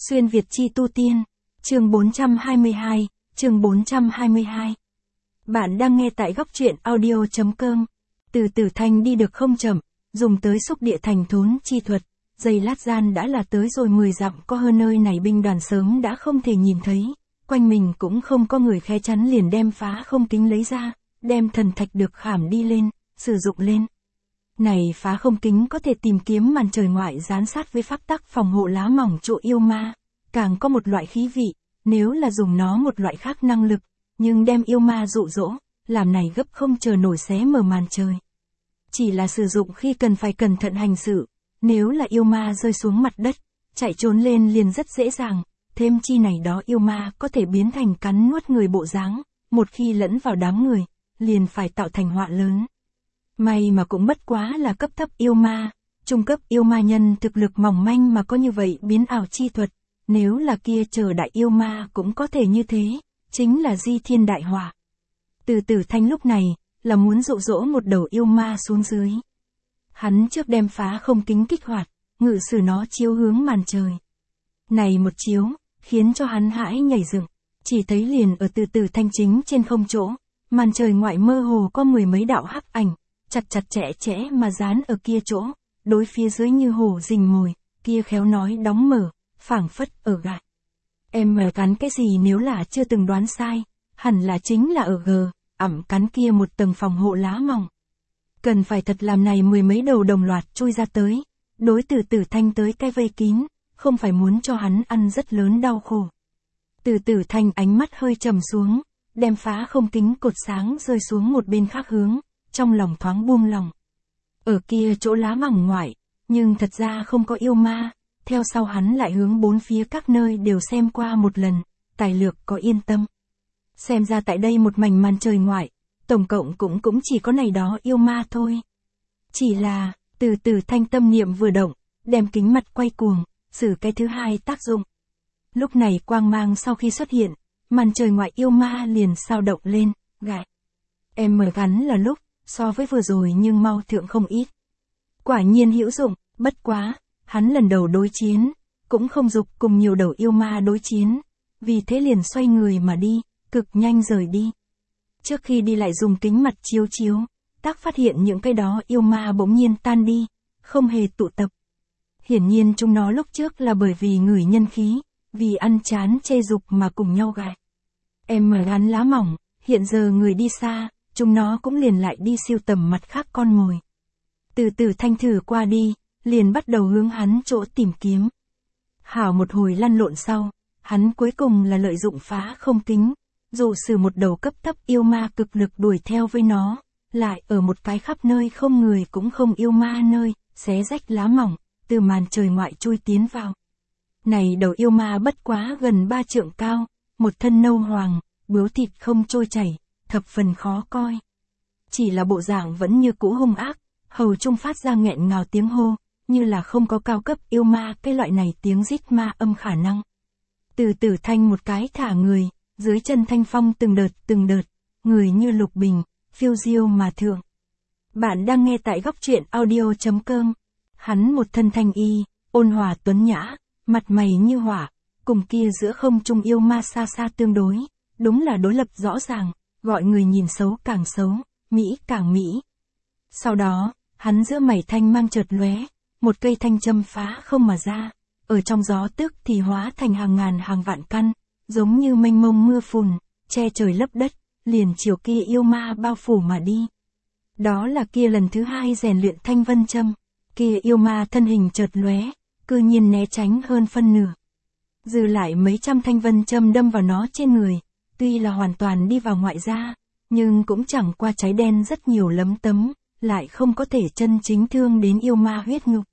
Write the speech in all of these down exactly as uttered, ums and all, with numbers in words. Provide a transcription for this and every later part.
Xuyên Việt chi tu tiên, chương bốn trăm hai mươi hai, chương bốn trăm hai mươi hai. Bạn đang nghe tại góc truyện audio.com. Từ Tử Thanh đi được không chậm, dùng tới xúc địa thành thốn chi thuật, giây lát gian đã là tới rồi mười dặm, có hơn nơi này binh đoàn sớm đã không thể nhìn thấy, quanh mình cũng không có người khe chắn, liền đem phá không kính lấy ra, đem thần thạch được khảm đi lên, sử dụng lên. Này phá không kính có thể tìm kiếm màn trời ngoại gián sát với pháp tắc phòng hộ lá mỏng chỗ yêu ma, càng có một loại khí vị, nếu là dùng nó một loại khác năng lực, nhưng đem yêu ma dụ dỗ, làm này gấp không chờ nổi xé mở màn trời. Chỉ là sử dụng khi cần phải cẩn thận hành sự, nếu là yêu ma rơi xuống mặt đất, chạy trốn lên liền rất dễ dàng, thêm chi này đó yêu ma có thể biến thành cắn nuốt người bộ dáng, một khi lẫn vào đám người, liền phải tạo thành họa lớn. May mà cũng bất quá là cấp thấp yêu ma, trung cấp yêu ma nhân thực lực mỏng manh mà có như vậy biến ảo chi thuật, nếu là kia chờ đại yêu ma cũng có thể như thế, chính là di thiên đại họa. Từ Tử Thanh lúc này, là muốn dụ dỗ một đầu yêu ma xuống dưới. Hắn trước đem phá không kính kích hoạt, ngự sử nó chiếu hướng màn trời. Này một chiếu, khiến cho hắn hãi nhảy dựng, chỉ thấy liền ở Từ Tử Thanh chính trên không chỗ, màn trời ngoại mơ hồ có mười mấy đạo hắc ảnh, chặt chặt chẽ chẽ mà dán ở kia chỗ, đối phía dưới như hổ rình mồi, kia khéo nói đóng mở, phảng phất ở gại. Em mở cắn cái gì nếu là chưa từng đoán sai, hẳn là chính là ở gờ, ẩm cắn kia một tầng phòng hộ lá mỏng. Cần phải thật làm này mười mấy đầu đồng loạt chui ra tới, đối Từ Tử Thanh tới cái vây kín, không phải muốn cho hắn ăn rất lớn đau khổ. Từ Tử Thanh ánh mắt hơi trầm xuống, đem phá không kính cột sáng rơi xuống một bên khác hướng, trong lòng thoáng buông lòng. Ở kia chỗ lá mỏng ngoại, nhưng thật ra không có yêu ma, theo sau hắn lại hướng bốn phía các nơi đều xem qua một lần, tài lược có yên tâm. Xem ra tại đây một mảnh màn trời ngoại, tổng cộng cũng cũng chỉ có này đó yêu ma thôi. Chỉ là, Từ Tử Thanh tâm niệm vừa động, đem kính mặt quay cuồng, xử cái thứ hai tác dụng. Lúc này quang mang sau khi xuất hiện, màn trời ngoại yêu ma liền sao động lên, gại. Em mở gắn là lúc, so với vừa rồi nhưng mau thượng không ít. Quả nhiên hữu dụng, bất quá, hắn lần đầu đối chiến, cũng không dục cùng nhiều đầu yêu ma đối chiến, vì thế liền xoay người mà đi, cực nhanh rời đi. Trước khi đi lại dùng kính mặt chiếu chiếu, tác phát hiện những cái đó yêu ma bỗng nhiên tan đi, không hề tụ tập. Hiển nhiên chúng nó lúc trước là bởi vì ngửi nhân khí, vì ăn chán chê dục mà cùng nhau gại. Em mở gắn lá mỏng, hiện giờ người đi xa, chúng nó cũng liền lại đi siêu tầm mặt khác con mồi. Từ Tử Thanh thử qua đi, liền bắt đầu hướng hắn chỗ tìm kiếm. Hảo một hồi lăn lộn sau, hắn cuối cùng là lợi dụng phá không kính, dụ sử một đầu cấp thấp yêu ma cực lực đuổi theo với nó, lại ở một cái khắp nơi không người cũng không yêu ma nơi, xé rách lá mỏng, từ màn trời ngoại chui tiến vào. Này đầu yêu ma bất quá gần ba trượng cao, một thân nâu hoàng, bướu thịt không trôi chảy, thập phần khó coi. Chỉ là bộ dạng vẫn như cũ hung ác, hầu trung phát ra nghẹn ngào tiếng hô, như là không có cao cấp yêu ma cái loại này tiếng rít ma âm khả năng. Từ Tử Thanh một cái thả người, dưới chân thanh phong từng đợt từng đợt, người như lục bình, phiêu diêu mà thượng. Bạn đang nghe tại góc truyện audio.com. Hắn một thân thanh y, ôn hòa tuấn nhã, mặt mày như hỏa, cùng kia giữa không trung yêu ma xa xa tương đối, đúng là đối lập rõ ràng, gọi người nhìn xấu càng xấu, mỹ càng mỹ. Sau đó, hắn giữa mày thanh mang chợt lóe, một cây thanh châm phá không mà ra, ở trong gió tức thì hóa thành hàng ngàn hàng vạn căn, giống như mênh mông mưa phùn, che trời lấp đất, liền chiều kia yêu ma bao phủ mà đi. Đó là kia lần thứ hai rèn luyện thanh vân châm, kia yêu ma thân hình chợt lóe, cư nhiên né tránh hơn phân nửa. Dư lại mấy trăm thanh vân châm đâm vào nó trên người, tuy là hoàn toàn đi vào ngoại da, nhưng cũng chẳng qua cháy đen rất nhiều lấm tấm, lại không có thể chân chính thương đến yêu ma huyết nhục.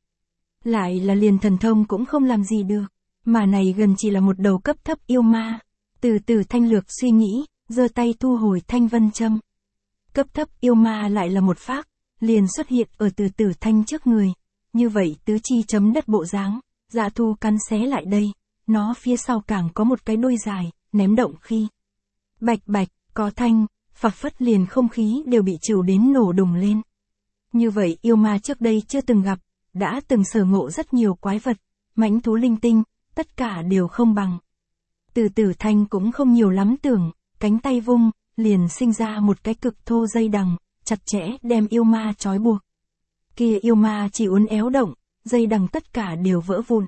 Lại là liền thần thông cũng không làm gì được, mà này gần chỉ là một đầu cấp thấp yêu ma. Từ Tử Thanh lược suy nghĩ, giơ tay thu hồi thanh vân châm. Cấp thấp yêu ma lại là một phác, liền xuất hiện ở Từ Tử Thanh trước người, như vậy tứ chi chấm đất bộ dáng, dạ thu cắn xé lại đây, nó phía sau càng có một cái đuôi dài, ném động khi. Bạch bạch, có thanh, phập phất liền không khí đều bị chịu đến nổ đùng lên. Như vậy yêu ma trước đây chưa từng gặp, đã từng sở ngộ rất nhiều quái vật, mãnh thú linh tinh, tất cả đều không bằng. Từ Tử Thanh cũng không nhiều lắm tưởng, cánh tay vung, liền sinh ra một cái cực thô dây đằng, chặt chẽ đem yêu ma trói buộc. Kia yêu ma chỉ uốn éo động, dây đằng tất cả đều vỡ vụn.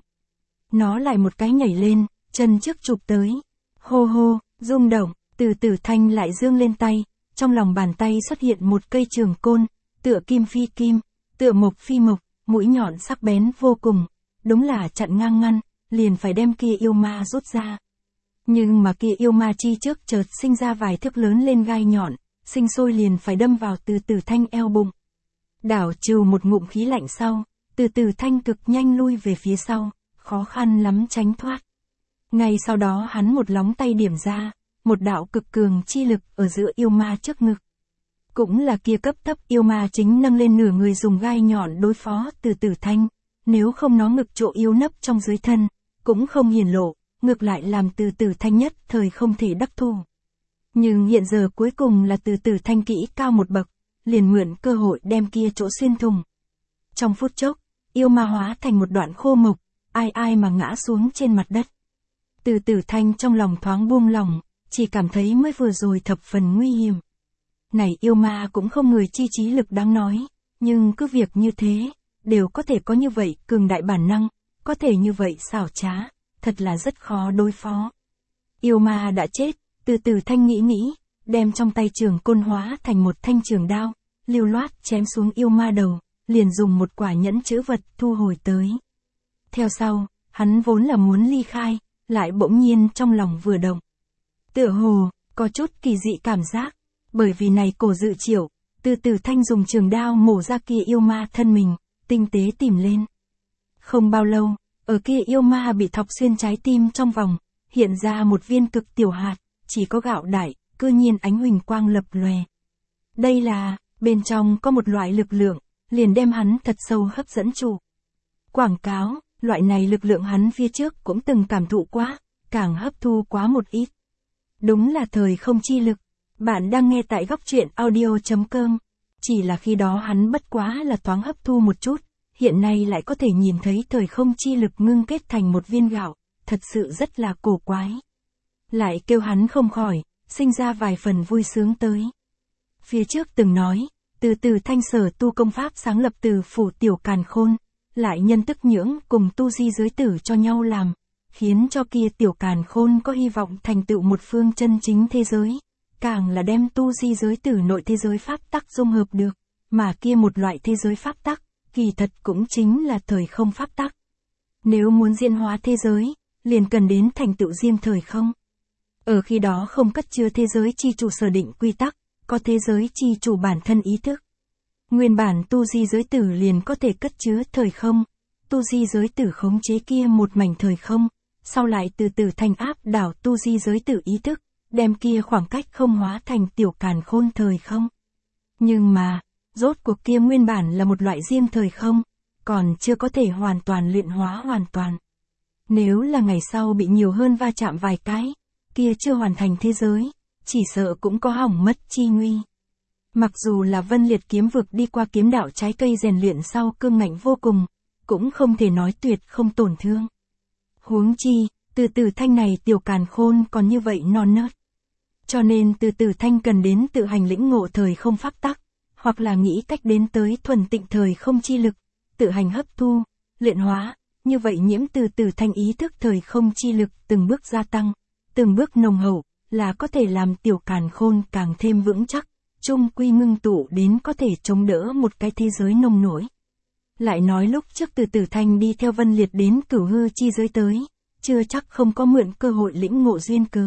Nó lại một cái nhảy lên, chân trước chụp tới. Hô hô, rung động, Từ Tử Thanh lại giương lên tay, trong lòng bàn tay xuất hiện một cây trường côn, tựa kim phi kim, tựa mộc phi mộc, mũi nhọn sắc bén vô cùng, đúng là chặn ngang ngăn, liền phải đem kia yêu ma rút ra. Nhưng mà kia yêu ma chi trước chợt sinh ra vài thước lớn lên gai nhọn, sinh sôi liền phải đâm vào Từ Tử Thanh eo bụng. Đảo trừ một ngụm khí lạnh sau, Từ Tử Thanh cực nhanh lui về phía sau, khó khăn lắm tránh thoát. Ngay sau đó hắn một lóng tay điểm ra, một đạo cực cường chi lực ở giữa yêu ma trước ngực. Cũng là kia cấp thấp yêu ma chính nâng lên nửa người dùng gai nhọn đối phó Từ Tử Thanh, nếu không nó ngực chỗ yếu nấp trong dưới thân, cũng không hiển lộ, ngược lại làm Từ Tử Thanh nhất thời không thể đắc thủ. Nhưng hiện giờ cuối cùng là Từ Tử Thanh kỹ cao một bậc, liền mượn cơ hội đem kia chỗ xuyên thủng. Trong phút chốc, yêu ma hóa thành một đoạn khô mộc, ai ai mà ngã xuống trên mặt đất. Từ Tử Thanh trong lòng thoáng buông lòng, chỉ cảm thấy mới vừa rồi thập phần nguy hiểm. Này yêu ma cũng không người chi trí lực đáng nói, nhưng cứ việc như thế, đều có thể có như vậy cường đại bản năng, có thể như vậy xảo trá, thật là rất khó đối phó. Yêu ma đã chết, Từ Tử Thanh nghĩ nghĩ, đem trong tay trường côn hóa thành một thanh trường đao, lưu loát chém xuống yêu ma đầu, liền dùng một quả nhẫn chữ vật thu hồi tới. Theo sau, hắn vốn là muốn ly khai, lại bỗng nhiên trong lòng vừa động. Tựa hồ, có chút kỳ dị cảm giác, bởi vì này cổ dự triệu, Từ Tử Thanh dùng trường đao mổ ra kia yêu ma thân mình, tinh tế tìm lên. Không bao lâu, ở kia yêu ma bị thọc xuyên trái tim trong vòng, hiện ra một viên cực tiểu hạt, chỉ có gạo đại, cư nhiên ánh huỳnh quang lập lòe. Đây là, bên trong có một loại lực lượng, liền đem hắn thật sâu hấp dẫn chủ. Quảng cáo, loại này lực lượng hắn phía trước cũng từng cảm thụ quá, càng hấp thu quá một ít. Đúng là thời không chi lực. Bạn đang nghe tại góc truyện audio chấm com. Chỉ là khi đó hắn bất quá là thoáng hấp thu một chút, hiện nay lại có thể nhìn thấy thời không chi lực ngưng kết thành một viên gạo, thật sự rất là cổ quái. Lại kêu hắn không khỏi, sinh ra vài phần vui sướng tới. Phía trước từng nói, Từ Tử Thanh sở tu công pháp sáng lập từ phủ tiểu càn khôn, lại nhân tức nhưỡng cùng tu di giới tử cho nhau làm, khiến cho kia tiểu càn khôn có hy vọng thành tựu một phương chân chính thế giới, càng là đem tu di giới tử nội thế giới pháp tắc dung hợp được, mà kia một loại thế giới pháp tắc, kỳ thật cũng chính là thời không pháp tắc. Nếu muốn diễn hóa thế giới, liền cần đến thành tựu riêng thời không. Ở khi đó không cất chứa thế giới chi chủ sở định quy tắc, có thế giới chi chủ bản thân ý thức. Nguyên bản tu di giới tử liền có thể cất chứa thời không, tu di giới tử khống chế kia một mảnh thời không, sau lại từ từ thành áp đảo tu di giới tử ý thức, đem kia khoảng cách không hóa thành tiểu càn khôn thời không. Nhưng mà, rốt cuộc kia nguyên bản là một loại riêng thời không, còn chưa có thể hoàn toàn luyện hóa hoàn toàn. Nếu là ngày sau bị nhiều hơn va chạm vài cái, kia chưa hoàn thành thế giới, chỉ sợ cũng có hỏng mất chi nguy. Mặc dù là Vân Liệt kiếm vực đi qua kiếm đạo trái cây rèn luyện sau cương ngạnh vô cùng, cũng không thể nói tuyệt không tổn thương. Huống chi, từ từ thanh này tiểu càn khôn còn như vậy non nớt. Cho nên từ từ thanh cần đến tự hành lĩnh ngộ thời không pháp tắc, hoặc là nghĩ cách đến tới thuần tịnh thời không chi lực, tự hành hấp thu, luyện hóa, như vậy nhiễm từ từ thanh ý thức thời không chi lực từng bước gia tăng, từng bước nồng hậu, là có thể làm tiểu càn khôn càng thêm vững chắc, chung quy ngưng tụ đến có thể chống đỡ một cái thế giới nông nổi. Lại nói lúc trước từ từ thanh đi theo Vân Liệt đến cửu hư chi giới tới, chưa chắc không có mượn cơ hội lĩnh ngộ duyên cớ.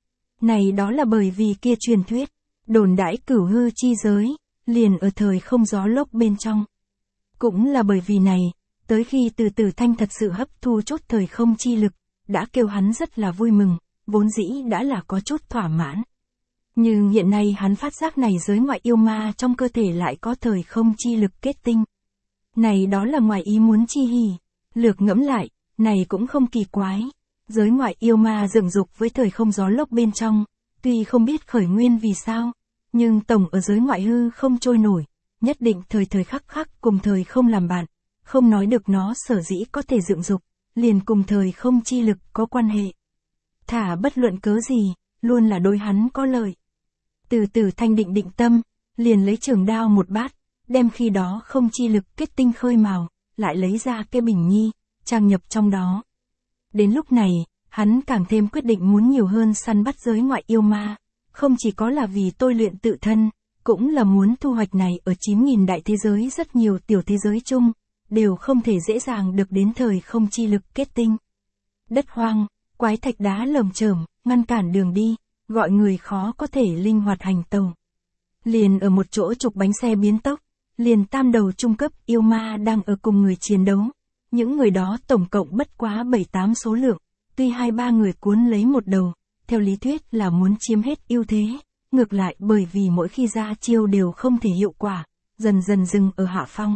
Này đó là bởi vì kia truyền thuyết, đồn đãi cửu hư chi giới, liền ở thời không gió lốc bên trong. Cũng là bởi vì này, tới khi từ từ thanh thật sự hấp thu chút thời không chi lực, đã kêu hắn rất là vui mừng, vốn dĩ đã là có chút thỏa mãn. Nhưng hiện nay hắn phát giác này giới ngoại yêu ma trong cơ thể lại có thời không chi lực kết tinh. Này đó là ngoài ý muốn chi hỉ, lược ngẫm lại, này cũng không kỳ quái. Giới ngoại yêu ma dựng dục với thời không gió lốc bên trong, tuy không biết khởi nguyên vì sao, nhưng tổng ở giới ngoại hư không trôi nổi, nhất định thời thời khắc khắc cùng thời không làm bạn, không nói được nó sở dĩ có thể dựng dục, liền cùng thời không chi lực có quan hệ. Thả bất luận cớ gì, luôn là đối hắn có lợi. Từ từ thanh định định tâm, liền lấy trường đao một bát, đem khi đó không chi lực kết tinh khơi mào, lại lấy ra cái bình nhi, trang nhập trong đó. Đến lúc này, hắn càng thêm quyết định muốn nhiều hơn săn bắt giới ngoại yêu ma, không chỉ có là vì tôi luyện tự thân, cũng là muốn thu hoạch này ở chín nghìn đại thế giới rất nhiều tiểu thế giới chung, đều không thể dễ dàng được đến thời không chi lực kết tinh. Đất hoang, quái thạch đá lởm chởm, ngăn cản đường đi, gọi người khó có thể linh hoạt hành tàu. Liền ở một chỗ trục bánh xe biến tốc, liền tam đầu trung cấp yêu ma đang ở cùng người chiến đấu. Những người đó tổng cộng bất quá bảy tám số lượng, tuy hai ba người cuốn lấy một đầu, theo lý thuyết là muốn chiếm hết ưu thế, ngược lại bởi vì mỗi khi ra chiêu đều không thể hiệu quả, dần dần dừng ở hạ phong.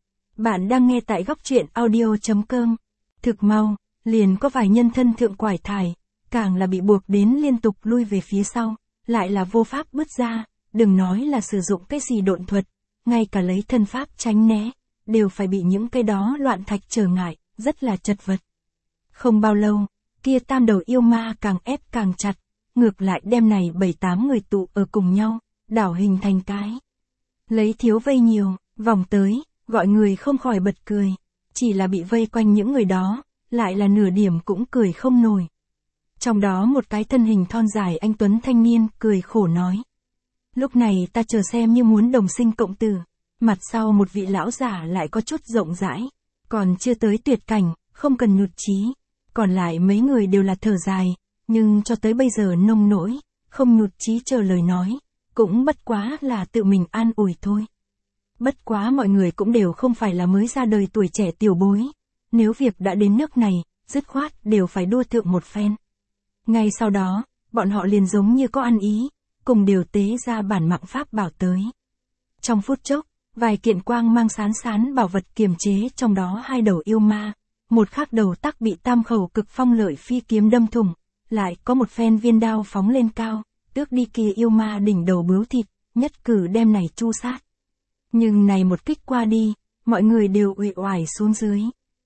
Bạn đang nghe tại góc truyện audio chấm com. Thực mau, liền có vài nhân thân thượng quải thải, càng là bị buộc đến liên tục lui về phía sau, lại là vô pháp bứt ra, đừng nói là sử dụng cái gì độn thuật, ngay cả lấy thân pháp tránh né, đều phải bị những cái đó loạn thạch trở ngại, rất là chật vật. Không bao lâu, kia tam đầu yêu ma càng ép càng chặt, ngược lại đem này bảy tám người tụ ở cùng nhau, đảo hình thành cái. Lấy thiếu vây nhiều, vòng tới, gọi người không khỏi bật cười, chỉ là bị vây quanh những người đó, lại là nửa điểm cũng cười không nổi. Trong đó một cái thân hình thon dài anh tuấn thanh niên cười khổ nói. Lúc này ta chờ xem như muốn đồng sinh cộng tử, mặt sau một vị lão giả lại có chút rộng rãi, còn chưa tới tuyệt cảnh, không cần nhụt chí, còn lại mấy người đều là thở dài, nhưng cho tới bây giờ nông nỗi, không nhụt chí chờ lời nói, cũng bất quá là tự mình an ủi thôi. Bất quá mọi người cũng đều không phải là mới ra đời tuổi trẻ tiểu bối, nếu việc đã đến nước này, dứt khoát đều phải đua thượng một phen. Ngay sau đó, bọn họ liền giống như có ăn ý, cùng đều tế ra bản mạng pháp bảo tới. Trong phút chốc, vài kiện quang mang sán sán bảo vật kiềm chế trong đó hai đầu yêu ma, một khác đầu tắc bị tam khẩu cực phong lợi phi kiếm đâm thủng, lại có một phen viên đao phóng lên cao, tước đi kia yêu ma đỉnh đầu bướu thịt, nhất cử đem này chu sát. Nhưng này một kích qua đi, mọi người đều uể oải xuống dưới.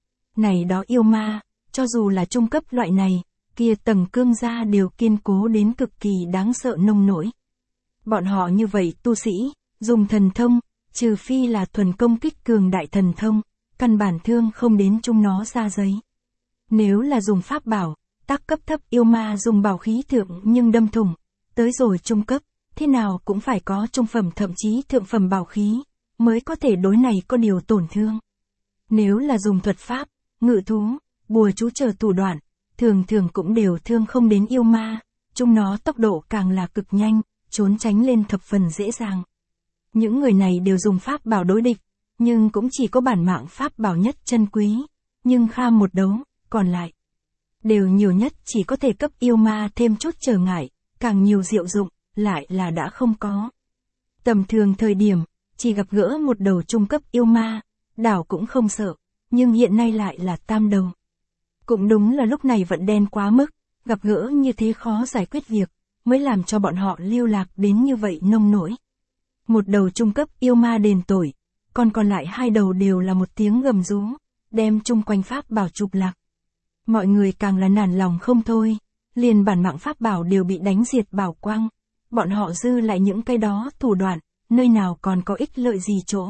Này đó yêu ma, cho dù là trung cấp loại này, kia tầng cương gia đều kiên cố đến cực kỳ đáng sợ nông nỗi. Bọn họ như vậy tu sĩ, dùng thần thông, trừ phi là thuần công kích cường đại thần thông, căn bản thương không đến chung nó ra giấy. Nếu là dùng pháp bảo, tác cấp thấp yêu ma dùng bảo khí thượng nhưng đâm thủng, tới rồi trung cấp, thế nào cũng phải có trung phẩm thậm chí thượng phẩm bảo khí, mới có thể đối này có điều tổn thương. Nếu là dùng thuật pháp, ngự thú, bùa chú chờ thủ đoạn, thường thường cũng đều thương không đến yêu ma, chúng nó tốc độ càng là cực nhanh, trốn tránh lên thập phần dễ dàng. Những người này đều dùng pháp bảo đối địch, nhưng cũng chỉ có bản mạng pháp bảo nhất chân quý, nhưng kham một đấu, còn lại đều nhiều nhất chỉ có thể cấp yêu ma thêm chút trở ngại, càng nhiều diệu dụng, lại là đã không có. Tầm thường thời điểm, chỉ gặp gỡ một đầu trung cấp yêu ma, đảo cũng không sợ, nhưng hiện nay lại là tam đầu. Cũng đúng là lúc này vận đen quá mức, gặp gỡ như thế khó giải quyết việc, mới làm cho bọn họ lưu lạc đến như vậy nông nỗi. Một đầu trung cấp yêu ma đền tội, còn còn lại hai đầu đều là một tiếng gầm rú, đem chung quanh pháp bảo trục lạc. Mọi người càng là nản lòng không thôi, liền bản mạng pháp bảo đều bị đánh diệt bảo quang, bọn họ dư lại những cái đó thủ đoạn, nơi nào còn có ích lợi gì chỗ.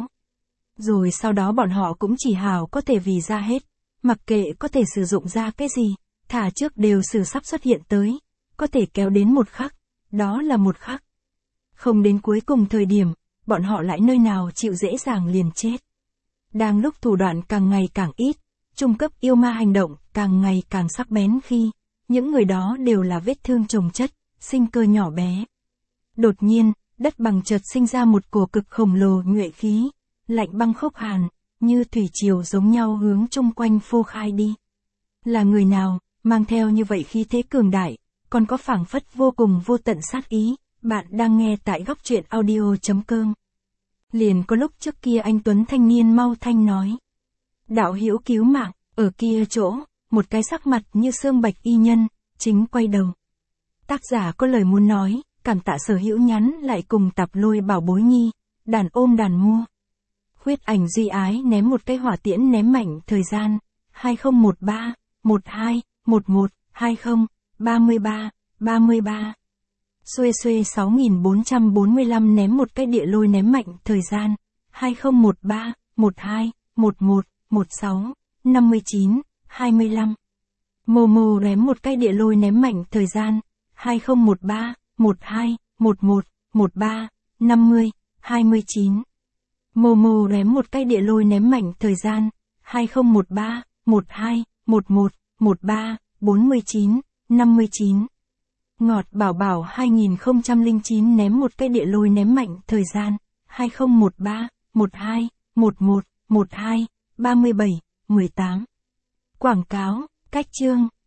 Rồi sau đó bọn họ cũng chỉ hào có thể vì ra hết, mặc kệ có thể sử dụng ra cái gì, thả trước đều sử sắp xuất hiện tới, có thể kéo đến một khắc, đó là một khắc. Không đến cuối cùng thời điểm, bọn họ lại nơi nào chịu dễ dàng liền chết. Đang lúc thủ đoạn càng ngày càng ít, trung cấp yêu ma hành động càng ngày càng sắc bén khi, những người đó đều là vết thương chồng chất, sinh cơ nhỏ bé. Đột nhiên, đất bằng chợt sinh ra một cổ cực khổng lồ nhuệ khí, lạnh băng khốc hàn, như thủy triều giống nhau hướng chung quanh phô khai đi. Là người nào, mang theo như vậy khí thế cường đại, còn có phảng phất vô cùng vô tận sát ý, bạn đang nghe tại góc truyện audio chấm com. Liền có lúc trước kia anh Tuấn thanh niên mau thanh nói. Đạo hữu cứu mạng, ở kia chỗ, một cái sắc mặt như xương bạch y nhân, chính quay đầu. Tác giả có lời muốn nói, cảm tạ sở hữu nhắn lại cùng tạp lôi bảo bối nhi, đàn ôm đàn mua. Khuyết ảnh duy ái ném một cái hỏa tiễn ném mạnh thời gian, hai không một ba, mười hai, mười một, hai mươi, ba mươi ba, ba mươi ba. Xuê xuê sáu nghìn bốn trăm bốn mươi lăm ném một cái địa lôi ném mạnh thời gian, hai không một ba, mười hai, mười một, mười sáu, năm mươi chín, hai mươi lăm. Momo ném một cái địa lôi ném mạnh thời gian, hai không một ba, mười hai, mười một, mười ba, năm mươi, hai mươi chín. Momo ném một cái địa lôi ném mạnh thời gian, hai không một ba, mười hai, mười một, mười ba, bốn mươi chín, năm mươi chín. Ngọt bảo bảo hai nghìn không trăm lẻ chín ném một cái địa lôi ném mạnh thời gian, hai không một ba, mười hai, mười một, mười hai, ba mươi bảy, mười tám. Quảng cáo, cách chương.